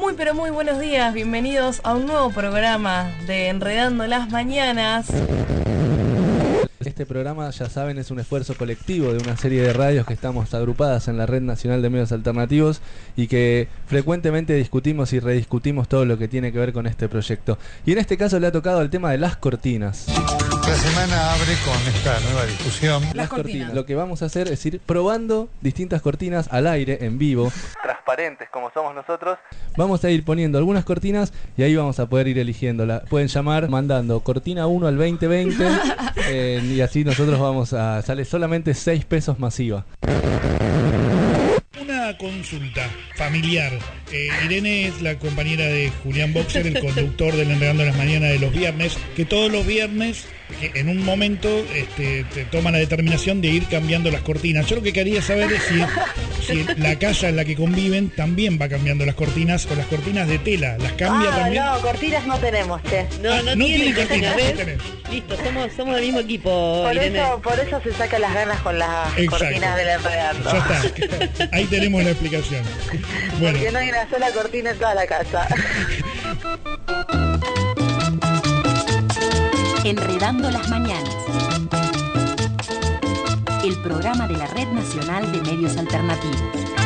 Muy pero muy buenos días, bienvenidos a un nuevo programa de Enredando las Mañanas. Este programa, ya saben, es un esfuerzo colectivo de una serie de radios que estamos agrupadas en la Red Nacional de Medios Alternativos y que frecuentemente discutimos y rediscutimos todo lo que tiene que ver con este proyecto. Y en este caso le ha tocado el tema de las cortinas. La semana abre con esta nueva discusión. Las cortinas. Lo que vamos a hacer es ir probando distintas cortinas al aire, en vivo, transparentes como somos nosotros. Vamos a ir poniendo algunas cortinas y ahí vamos a poder ir eligiéndola. Pueden llamar mandando cortina 1 al 2020 y así nosotros vamos a... Sale solamente 6 pesos masiva. Una consulta familiar. Irene es la compañera de Julián Boxer, el conductor del Enredando las Mañanas de los viernes, que todos los viernes, en un momento, te toma la determinación de ir cambiando las cortinas. Yo lo que quería saber es si la casa en la que conviven también va cambiando las cortinas, o las cortinas de tela, ¿las cambia también? No, cortinas no tenemos, che. No tiene cortinas, ¿ves? no tenés. Listo, somos del mismo equipo, Irene. Por eso se saca las ganas con las cortinas del Enredando. Ya está. Ahí tenemos la explicación. Bueno. Porque no hay una sola cortina en toda la casa. Enredando las Mañanas. El programa de la Red Nacional de Medios Alternativos.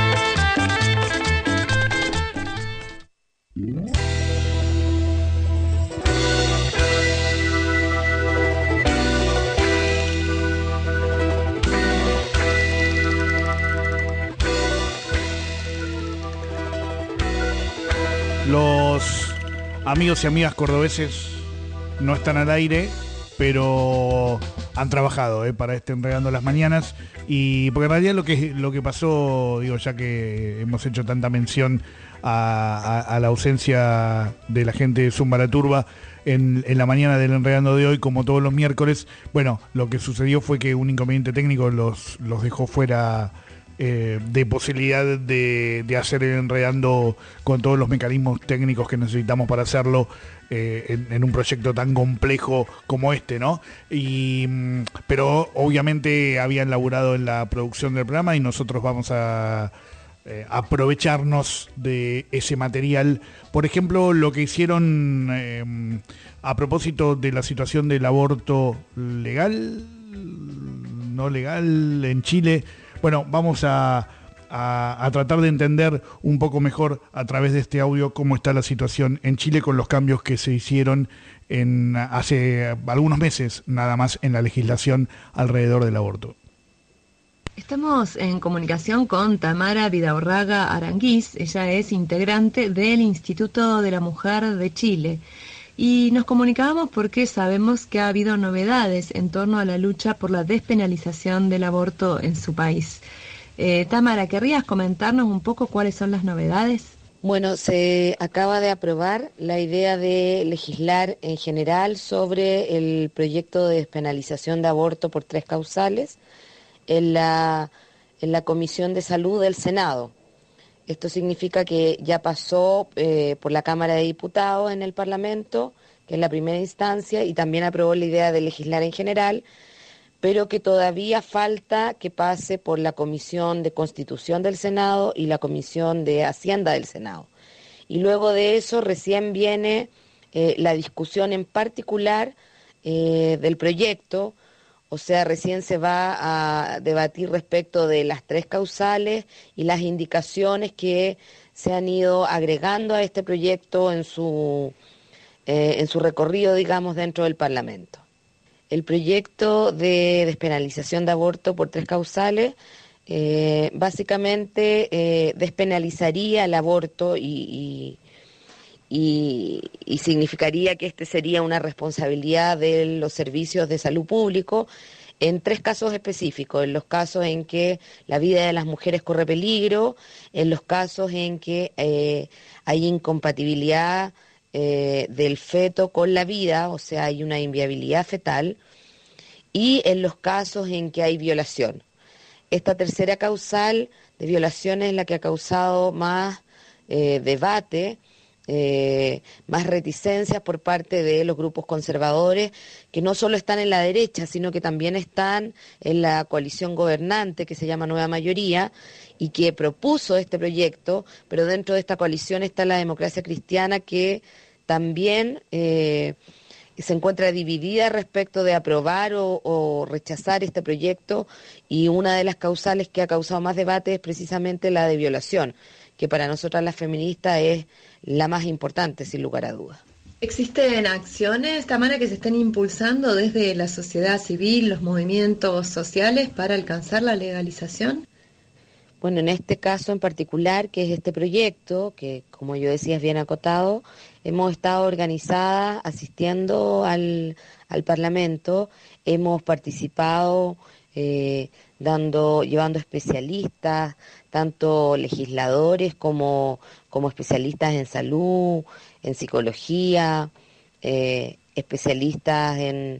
Los amigos y amigas cordobeses no están al aire, pero han trabajado para este Enredando las Mañanas. Y porque en realidad lo que pasó, digo, ya que hemos hecho tanta mención a la ausencia de la gente de Zumbaraturba en la mañana del Enredando de hoy, como todos los miércoles, bueno, lo que sucedió fue que un inconveniente técnico los dejó fuera de posibilidad de hacer el Enredando con todos los mecanismos técnicos que necesitamos para hacerlo en un proyecto tan complejo como este, ¿no? Pero obviamente habían laburado en la producción del programa y nosotros vamos a aprovecharnos de ese material. Por ejemplo, lo que hicieron a propósito de la situación del aborto legal, no legal en Chile. Bueno, vamos a tratar de entender un poco mejor a través de este audio cómo está la situación en Chile con los cambios que se hicieron hace algunos meses nada más en la legislación alrededor del aborto. Estamos en comunicación con Tamara Vidaurraga Aranguiz. Ella es integrante del Instituto de la Mujer de Chile. Y nos comunicábamos porque sabemos que ha habido novedades en torno a la lucha por la despenalización del aborto en su país. Tamara, ¿querrías comentarnos un poco cuáles son las novedades? Bueno, se acaba de aprobar la idea de legislar en general sobre el proyecto de despenalización de aborto por 3 causales en la Comisión de Salud del Senado. Esto significa que ya pasó por la Cámara de Diputados en el Parlamento, que es la primera instancia, y también aprobó la idea de legislar en general, pero que todavía falta que pase por la Comisión de Constitución del Senado y la Comisión de Hacienda del Senado. Y luego de eso recién viene la discusión en particular del proyecto. O sea, recién se va a debatir respecto de las 3 causales y las indicaciones que se han ido agregando a este proyecto en su recorrido, digamos, dentro del Parlamento. El proyecto de despenalización de aborto por 3 causales básicamente despenalizaría el aborto y significaría que este sería una responsabilidad de los servicios de salud público en 3 casos específicos: en los casos en que la vida de las mujeres corre peligro, en los casos en que hay incompatibilidad del feto con la vida, o sea, hay una inviabilidad fetal, y en los casos en que hay violación. Esta tercera causal de violación es la que ha causado más debate más reticencias por parte de los grupos conservadores, que no solo están en la derecha, sino que también están en la coalición gobernante, que se llama Nueva Mayoría, y que propuso este proyecto, pero dentro de esta coalición está la Democracia Cristiana, que también se encuentra dividida respecto de aprobar o rechazar este proyecto, y una de las causales que ha causado más debate es precisamente la de violación, que para nosotras las feministas es la más importante, sin lugar a dudas. ¿Existen acciones, Tamara, que se estén impulsando desde la sociedad civil, los movimientos sociales para alcanzar la legalización? Bueno, en este caso en particular, que es este proyecto, que como yo decía es bien acotado, hemos estado organizadas asistiendo al Parlamento, hemos participado llevando especialistas, tanto legisladores como especialistas en salud, en psicología, especialistas en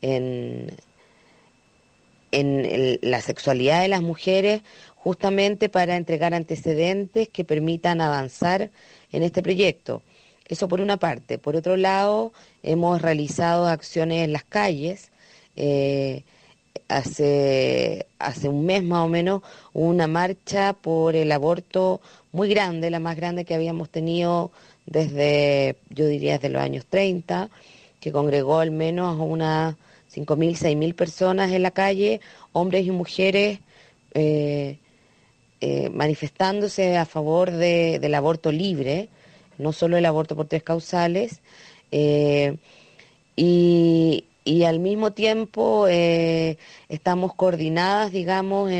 la sexualidad de las mujeres, justamente para entregar antecedentes que permitan avanzar en este proyecto. Eso por una parte. Por otro lado, hemos realizado acciones en las calles. Hace un mes más o menos hubo una marcha por el aborto muy grande, la más grande que habíamos tenido desde, yo diría, desde los años 30, que congregó al menos a unas 5.000, 6.000 personas en la calle, hombres y mujeres, manifestándose a favor del aborto libre, no solo el aborto por 3 causales, y al mismo tiempo estamos coordinadas, digamos,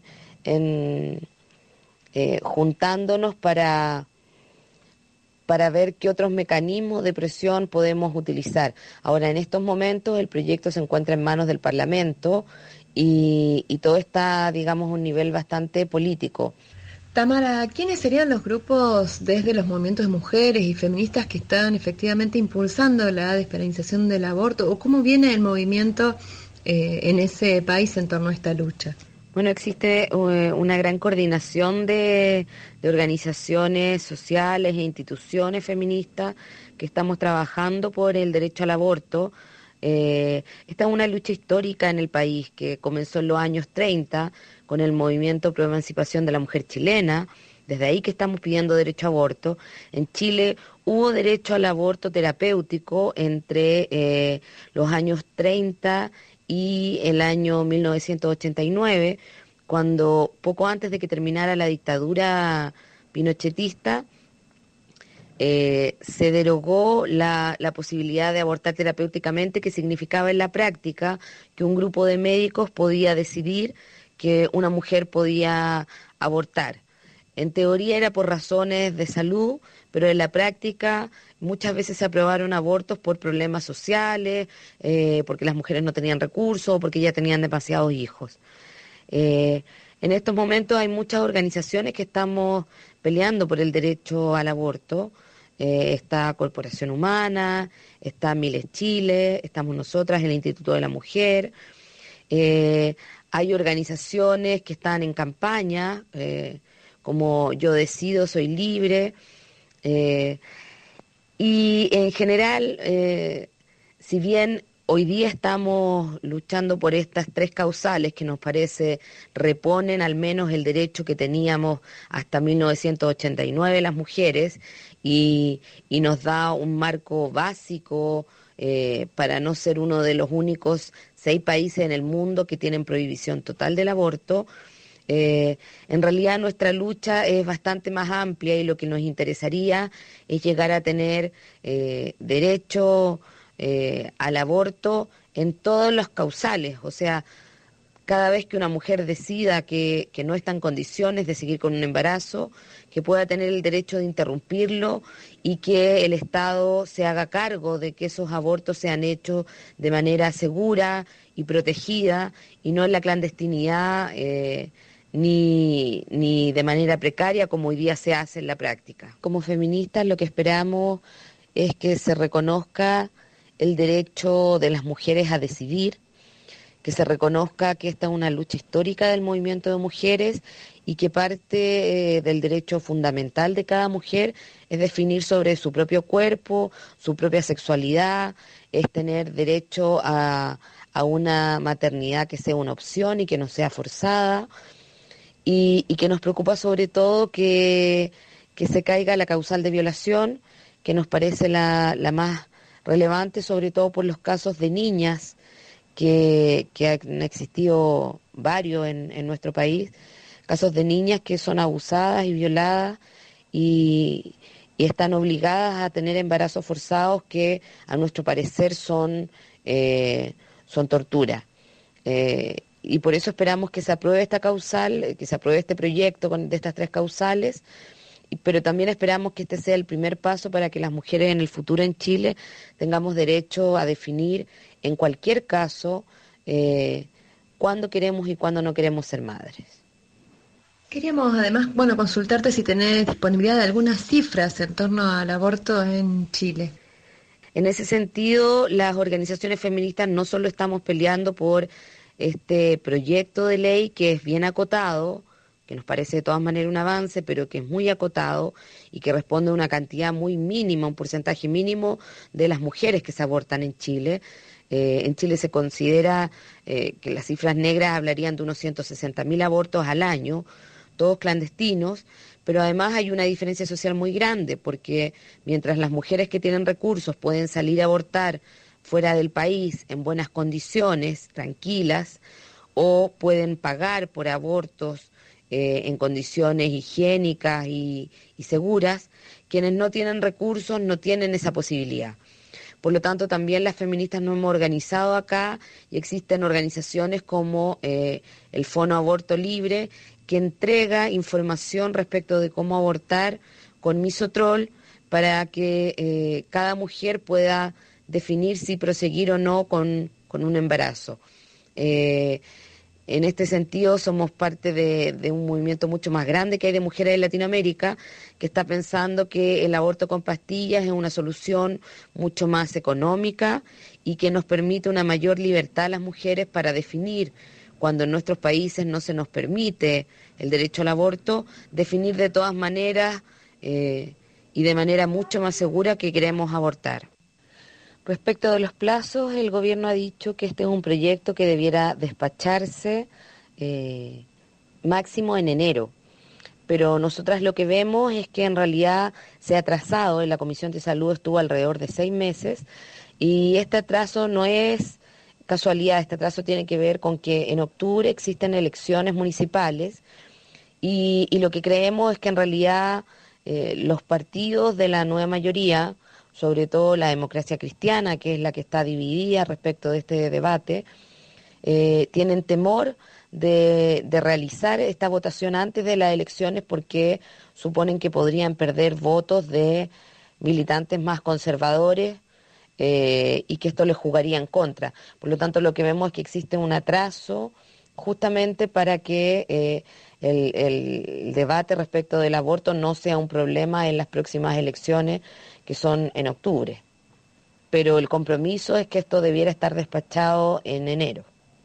juntándonos para ver qué otros mecanismos de presión podemos utilizar. Ahora, en estos momentos el proyecto se encuentra en manos del Parlamento y todo está, digamos, a un nivel bastante político. Tamara, ¿quiénes serían los grupos desde los movimientos de mujeres y feministas que están efectivamente impulsando la despenalización del aborto? ¿O cómo viene el movimiento en ese país en torno a esta lucha? Bueno, existe una gran coordinación de organizaciones sociales e instituciones feministas que estamos trabajando por el derecho al aborto. Esta es una lucha histórica en el país que comenzó en los años 30 con el movimiento pro emancipación de la mujer chilena. Desde ahí que estamos pidiendo derecho a aborto. En Chile hubo derecho al aborto terapéutico entre los años 30 y el año 1989, cuando poco antes de que terminara la dictadura pinochetista, se derogó la posibilidad de abortar terapéuticamente, que significaba en la práctica que un grupo de médicos podía decidir que una mujer podía abortar. En teoría era por razones de salud, pero en la práctica muchas veces se aprobaron abortos por problemas sociales, porque las mujeres no tenían recursos, porque ya tenían demasiados hijos. En estos momentos hay muchas organizaciones que estamos peleando por el derecho al aborto. Está Corporación Humana, está Miles Chile, estamos nosotras, el Instituto de la Mujer. Hay organizaciones que están en campaña, como Yo Decido, Soy Libre. Y en general, si bien hoy día estamos luchando por estas 3 causales que nos parece reponen al menos el derecho que teníamos hasta 1989 las mujeres y nos da un marco básico para no ser uno de los únicos 6 países en el mundo que tienen prohibición total del aborto. En realidad nuestra lucha es bastante más amplia y lo que nos interesaría es llegar a tener derecho al aborto en todos los causales, o sea, cada vez que una mujer decida que no está en condiciones de seguir con un embarazo, que pueda tener el derecho de interrumpirlo y que el Estado se haga cargo de que esos abortos sean hechos de manera segura y protegida y no en la clandestinidad ni de manera precaria como hoy día se hace en la práctica. Como feministas lo que esperamos es que se reconozca el derecho de las mujeres a decidir, que se reconozca que esta es una lucha histórica del movimiento de mujeres y que parte del derecho fundamental de cada mujer es definir sobre su propio cuerpo, su propia sexualidad, es tener derecho a una maternidad que sea una opción y que no sea forzada, y que nos preocupa sobre todo que se caiga la causal de violación, que nos parece la más relevante, sobre todo por los casos de niñas que han existido varios en nuestro país, casos de niñas que son abusadas y violadas y están obligadas a tener embarazos forzados que a nuestro parecer son tortura. Y por eso esperamos que se apruebe esta causal, que se apruebe este proyecto de estas 3 causales, pero también esperamos que este sea el primer paso para que las mujeres en el futuro en Chile tengamos derecho a definir en cualquier caso cuándo queremos y cuándo no queremos ser madres. Queríamos además, consultarte si tenés disponibilidad de algunas cifras en torno al aborto en Chile. En ese sentido, las organizaciones feministas no solo estamos peleando por este proyecto de ley que es bien acotado, que nos parece de todas maneras un avance, pero que es muy acotado y que responde a una cantidad muy mínima, un porcentaje mínimo de las mujeres que se abortan en Chile. En Chile se considera que las cifras negras hablarían de unos 160.000 abortos al año, todos clandestinos, pero además hay una diferencia social muy grande, porque mientras las mujeres que tienen recursos pueden salir a abortar fuera del país en buenas condiciones, tranquilas, o pueden pagar por abortos en condiciones higiénicas y seguras, quienes no tienen recursos no tienen esa posibilidad. Por lo tanto, también las feministas nos hemos organizado acá y existen organizaciones como el Fono Aborto Libre, que entrega información respecto de cómo abortar con misotrol para que cada mujer pueda definir si proseguir o no con un embarazo. En este sentido, somos parte de un movimiento mucho más grande que hay de mujeres de Latinoamérica, que está pensando que el aborto con pastillas es una solución mucho más económica y que nos permite una mayor libertad a las mujeres para definir, cuando en nuestros países no se nos permite el derecho al aborto, definir de todas maneras y de manera mucho más segura que queremos abortar. Respecto de los plazos, el gobierno ha dicho que este es un proyecto que debiera despacharse máximo en enero, pero nosotras lo que vemos es que en realidad se ha atrasado. En la Comisión de Salud estuvo alrededor de 6 meses y este atraso no es casualidad, este atraso tiene que ver con que en octubre existen elecciones municipales y lo que creemos es que en realidad los partidos de la nueva mayoría, sobre todo la Democracia Cristiana, que es la que está dividida respecto de este debate, tienen temor de realizar esta votación antes de las elecciones porque suponen que podrían perder votos de militantes más conservadores y que esto les jugaría en contra. Por lo tanto, lo que vemos es que existe un atraso justamente para que el debate respecto del aborto no sea un problema en las próximas elecciones, que son en octubre. Pero el compromiso es que esto debiera estar despachado en enero.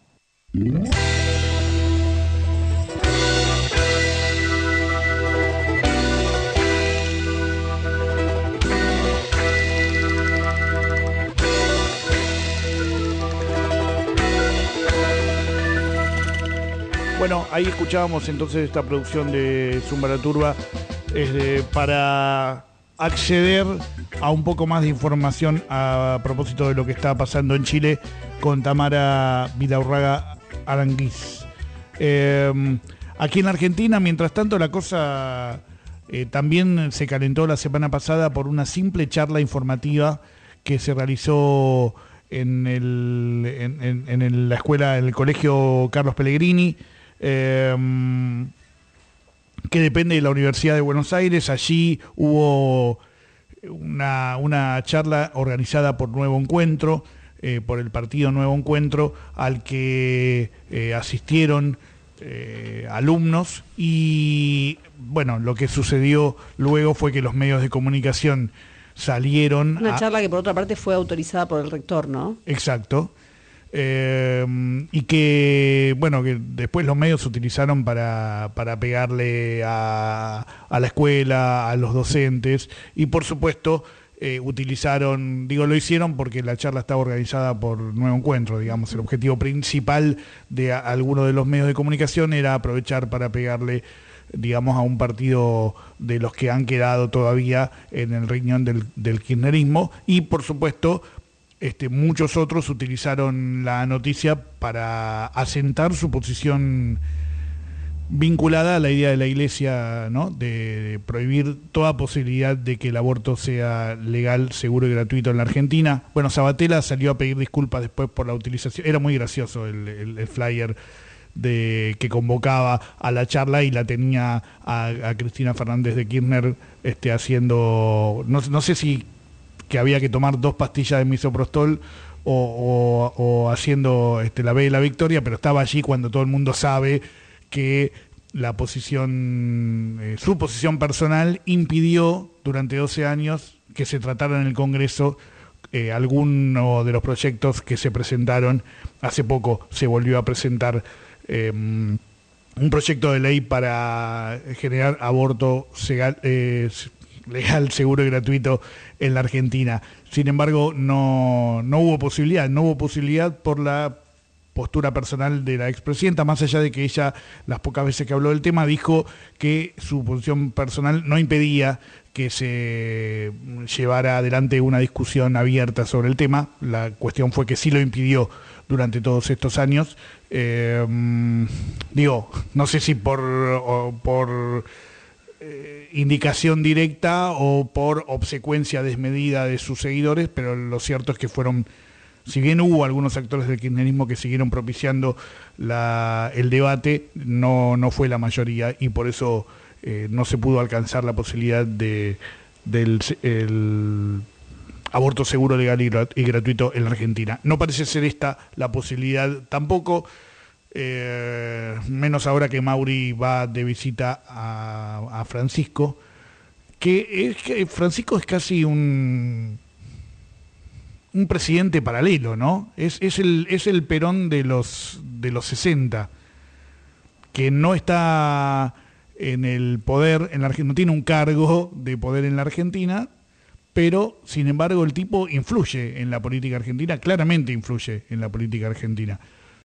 Bueno, ahí escuchábamos entonces esta producción de Zumba la Turba para acceder a un poco más de información a propósito de lo que está pasando en Chile con Tamara Vidaurraga Aranguiz. Aquí en Argentina, mientras tanto, la cosa también se calentó la semana pasada por una simple charla informativa que se realizó en la escuela, en el colegio Carlos Pellegrini, que depende de la Universidad de Buenos Aires. Allí hubo una charla organizada por Nuevo Encuentro, por el partido Nuevo Encuentro, al que asistieron alumnos, y bueno, lo que sucedió luego fue que los medios de comunicación salieron... Una charla que por otra parte fue autorizada por el rector, ¿no? Exacto. y que, bueno, que después los medios se utilizaron para pegarle a la escuela, a los docentes, y por supuesto utilizaron, lo hicieron porque la charla estaba organizada por Nuevo Encuentro, digamos, el objetivo principal de alguno de los medios de comunicación era aprovechar para pegarle, digamos, a un partido de los que han quedado todavía en el riñón del kirchnerismo, y por supuesto muchos otros utilizaron la noticia para asentar su posición vinculada a la idea de la Iglesia, ¿no?, de prohibir toda posibilidad de que el aborto sea legal, seguro y gratuito en la Argentina. Bueno, Sabatella salió a pedir disculpas después por la utilización. Era muy gracioso el flyer que convocaba a la charla, y la tenía a Cristina Fernández de Kirchner haciendo, no sé si que había que tomar 2 pastillas de misoprostol o haciendo la B de la victoria, pero estaba allí cuando todo el mundo sabe que la posición, su posición personal impidió durante 12 años que se tratara en el Congreso alguno de los proyectos que se presentaron. Hace poco se volvió a presentar un proyecto de ley para generar aborto legal, seguro y gratuito en la Argentina. Sin embargo, no hubo posibilidad por la postura personal de la expresidenta, más allá de que ella, las pocas veces que habló del tema, dijo que su posición personal no impedía que se llevara adelante una discusión abierta sobre el tema. La cuestión fue que sí lo impidió durante todos estos años. No sé si por indicación directa o por obsecuencia desmedida de sus seguidores, pero lo cierto es que si bien hubo algunos actores del kirchnerismo que siguieron propiciando el debate, no fue la mayoría, y por eso no se pudo alcanzar la posibilidad del aborto seguro, legal y gratuito en la Argentina. No parece ser esta la posibilidad tampoco, menos ahora que Mauri va de visita a Francisco, que Francisco es casi un presidente paralelo, ¿no? Es el Perón de los 60, que no está en el poder en la Argentina, no tiene un cargo de poder en la Argentina, pero sin embargo el tipo influye en la política argentina, claramente influye en la política argentina.